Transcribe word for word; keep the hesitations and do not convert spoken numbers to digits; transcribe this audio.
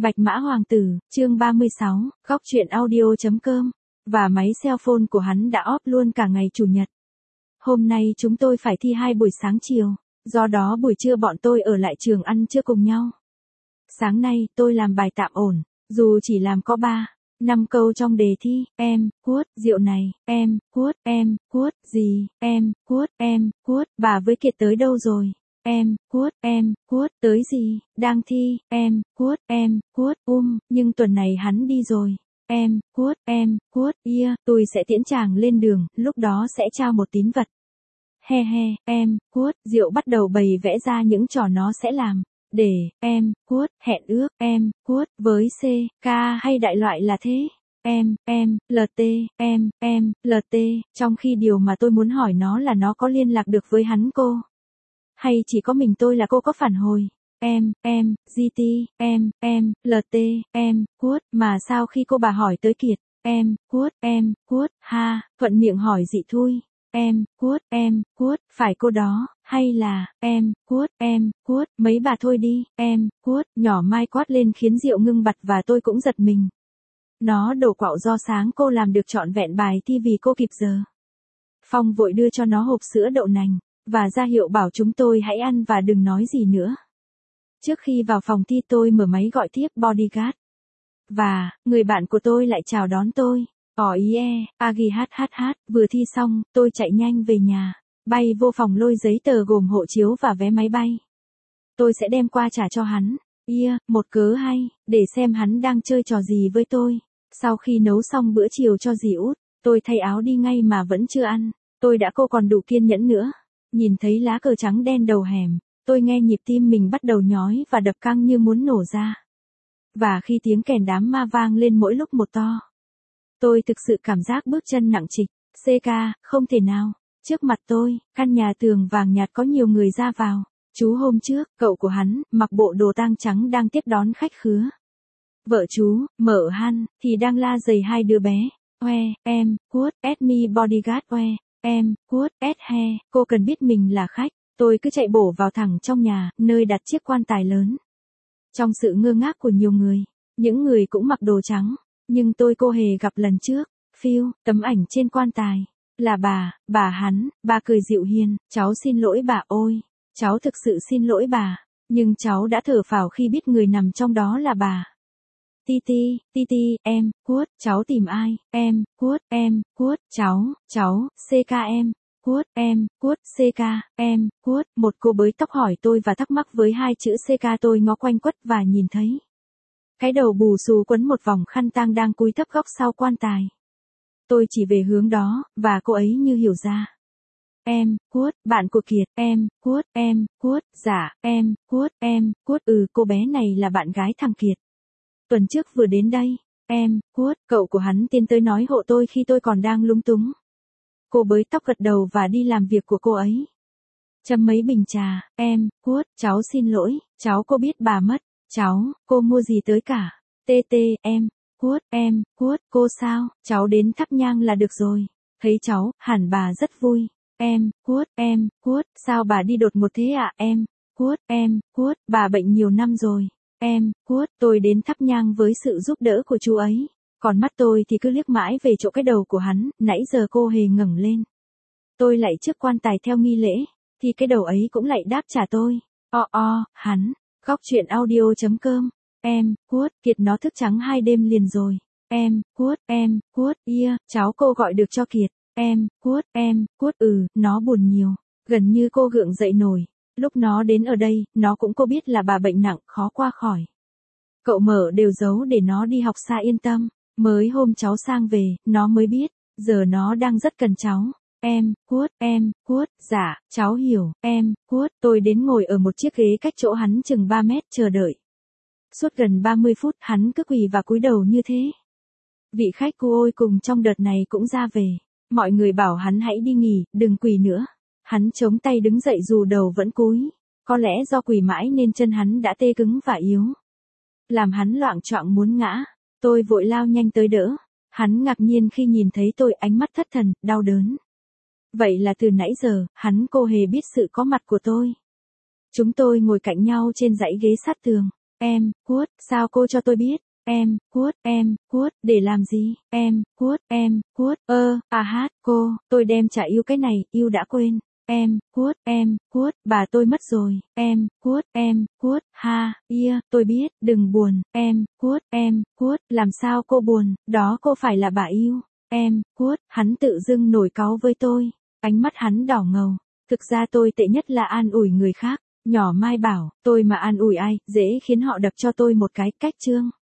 Bạch Mã Hoàng tử, chương ba mươi sáu, góc truyện audio.com, và máy cell phone của hắn đã off luôn cả ngày chủ nhật. Hôm nay chúng tôi phải thi hai buổi sáng chiều, do đó buổi trưa bọn tôi ở lại trường ăn trưa cùng nhau. Sáng nay tôi làm bài tạm ổn, dù chỉ làm có ba, năm câu trong đề thi, em, cuốt, rượu này, em, cuốt, em, cuốt, gì, em, cuốt, em, cuốt, bà với Kiệt tới đâu rồi? Em, cuốt, em, cuốt, tới gì, đang thi, em, cuốt, em, cuốt, um, nhưng tuần này hắn đi rồi. Em, cuốt, em, cuốt, yeah, tôi sẽ tiễn chàng lên đường, lúc đó sẽ trao một tín vật. He he, em, cuốt, Diệu bắt đầu bày vẽ ra những trò nó sẽ làm. Để, em, cuốt, hẹn ước, em, cuốt, với C, K hay đại loại là thế. Em, em, lờ tê, em, em, lờ tê, trong khi điều mà tôi muốn hỏi nó là nó có liên lạc được với hắn cô. Hay chỉ có mình tôi là cô có phản hồi. Em, em, giê tê, em, em, lờ tê, em, cuốt, mà sao khi cô bà hỏi tới Kiệt, em, cuốt, em, cuốt, ha, thuận miệng hỏi dị thui, em, cuốt, em, cuốt, phải cô đó, hay là, em, cuốt, em, cuốt, mấy bà thôi đi, em, cuốt, nhỏ Mai quát lên khiến Diệu ngưng bặt và tôi cũng giật mình. Nó đổ quạo do sáng cô làm được trọn vẹn bài thi vì cô kịp giờ. Phong vội đưa cho nó hộp sữa đậu nành, và ra hiệu bảo chúng tôi hãy ăn và đừng nói gì nữa. Trước khi vào phòng thi tôi mở máy gọi tiếp bodyguard. Và, người bạn của tôi lại chào đón tôi. Ỏ ý e, agi hát hát hát, vừa thi xong, tôi chạy nhanh về nhà, bay vô phòng lôi giấy tờ gồm hộ chiếu và vé máy bay. Tôi sẽ đem qua trả cho hắn. Yeah, một cớ hay, để xem hắn đang chơi trò gì với tôi. Sau khi nấu xong bữa chiều cho dì út, tôi thay áo đi ngay mà vẫn chưa ăn. Tôi đã cô còn đủ kiên nhẫn nữa. Nhìn thấy lá cờ trắng đen đầu hẻm, tôi nghe nhịp tim mình bắt đầu nhói và đập căng như muốn nổ ra. Và khi tiếng kèn đám ma vang lên mỗi lúc một to, tôi thực sự cảm giác bước chân nặng trịch. xê ca, không thể nào. Trước mặt tôi, căn nhà tường vàng nhạt có nhiều người ra vào. Chú hôm trước, cậu của hắn, mặc bộ đồ tang trắng đang tiếp đón khách khứa. Vợ chú, Mở Han, thì đang la giày hai đứa bé. Oe, em, cuốt, at me bodyguard oe. Em, cuốt, ét he, cô cần biết mình là khách. Tôi cứ chạy bổ vào thẳng trong nhà, nơi đặt chiếc quan tài lớn. Trong sự ngơ ngác của nhiều người, những người cũng mặc đồ trắng, nhưng tôi cô hề gặp lần trước. Phiêu, tấm ảnh trên quan tài, là bà, bà hắn, bà cười dịu hiền, cháu xin lỗi bà ôi, cháu thực sự xin lỗi bà, nhưng cháu đã thở phào khi biết người nằm trong đó là bà. Ti ti, ti ti, em, cuốt, cháu tìm ai, em, cuốt, em, cuốt, cháu, cháu, xê ca em, cuốt, em, cuốt, xê ca, em, cuốt, một cô bới tóc hỏi tôi và thắc mắc với hai chữ xê ca tôi ngó quanh quất và nhìn thấy. Cái đầu bù xù quấn một vòng khăn tang đang cúi thấp góc sau quan tài. Tôi chỉ về hướng đó, và cô ấy như hiểu ra. Em, cuốt, bạn của Kiệt, em, cuốt, em, cuốt, dạ, em, cuốt, em, cuốt, ừ, cô bé này là bạn gái thằng Kiệt. Tuần trước vừa đến đây, em, cuốt, cậu của hắn tiến tới nói hộ tôi khi tôi còn đang lúng túng. Cô bới tóc gật đầu và đi làm việc của cô ấy. Châm mấy bình trà, em, cuốt, cháu xin lỗi, cháu cô biết bà mất, cháu, cô mua gì tới cả, tê tê, em, cuốt, em, cuốt, cô sao, cháu đến thắp nhang là được rồi, thấy cháu, hẳn bà rất vui, em, cuốt, em, cuốt, sao bà đi đột ngột thế ạ, em, cuốt, em, cuốt, bà bệnh nhiều năm rồi. Em, cuốt, tôi đến thắp nhang với sự giúp đỡ của chú ấy. Còn mắt tôi thì cứ liếc mãi về chỗ cái đầu của hắn, nãy giờ cô hề ngẩng lên. Tôi lại trước quan tài theo nghi lễ, thì cái đầu ấy cũng lại đáp trả tôi. O o, hắn, góc truyện audio.com. Em, cuốt, Kiệt nó thức trắng hai đêm liền rồi. Em, cuốt, em, cuốt, yeah, cháu cô gọi được cho Kiệt. Em, cuốt, em, cuốt, ừ, nó buồn nhiều. Gần như cô gượng dậy nổi. Lúc nó đến ở đây, nó cũng có biết là bà bệnh nặng, khó qua khỏi. Cậu Mở đều giấu để nó đi học xa yên tâm. Mới hôm cháu sang về, nó mới biết. Giờ nó đang rất cần cháu. Em, cuốt, em, cuốt, dạ, cháu hiểu. Em, cuốt, tôi đến ngồi ở một chiếc ghế cách chỗ hắn chừng ba mét chờ đợi. Suốt gần ba mươi phút hắn cứ quỳ và cúi đầu như thế. Vị khách cu ôi cùng trong đợt này cũng ra về. Mọi người bảo hắn hãy đi nghỉ, đừng quỳ nữa. Hắn chống tay đứng dậy dù đầu vẫn cúi. Có lẽ do quỳ mãi nên chân hắn đã tê cứng và yếu. Làm hắn loạng choạng muốn ngã. Tôi vội lao nhanh tới đỡ. Hắn ngạc nhiên khi nhìn thấy tôi, ánh mắt thất thần, đau đớn. Vậy là từ nãy giờ, hắn cô hề biết sự có mặt của tôi. Chúng tôi ngồi cạnh nhau trên dãy ghế sát tường. em, Cút, sao cô cho tôi biết? Em, Cút, em, Cút, để làm gì? Em, Cút, em, Cút, ơ, à hát, cô, tôi đem chả yêu cái này, yêu đã quên. Em, Cút, em, Cút, bà tôi mất rồi. Em, Cút, em, Cút, ha, yeah, tôi biết, đừng buồn. Em, Cút, em, Cút, làm sao cô buồn, đó cô phải là bà yêu. Em, Cút, hắn tự dưng nổi cáu với tôi. Ánh mắt hắn đỏ ngầu. Thực ra tôi tệ nhất là an ủi người khác. Nhỏ Mai bảo, tôi mà an ủi ai, dễ khiến họ đập cho tôi một cái cách chương.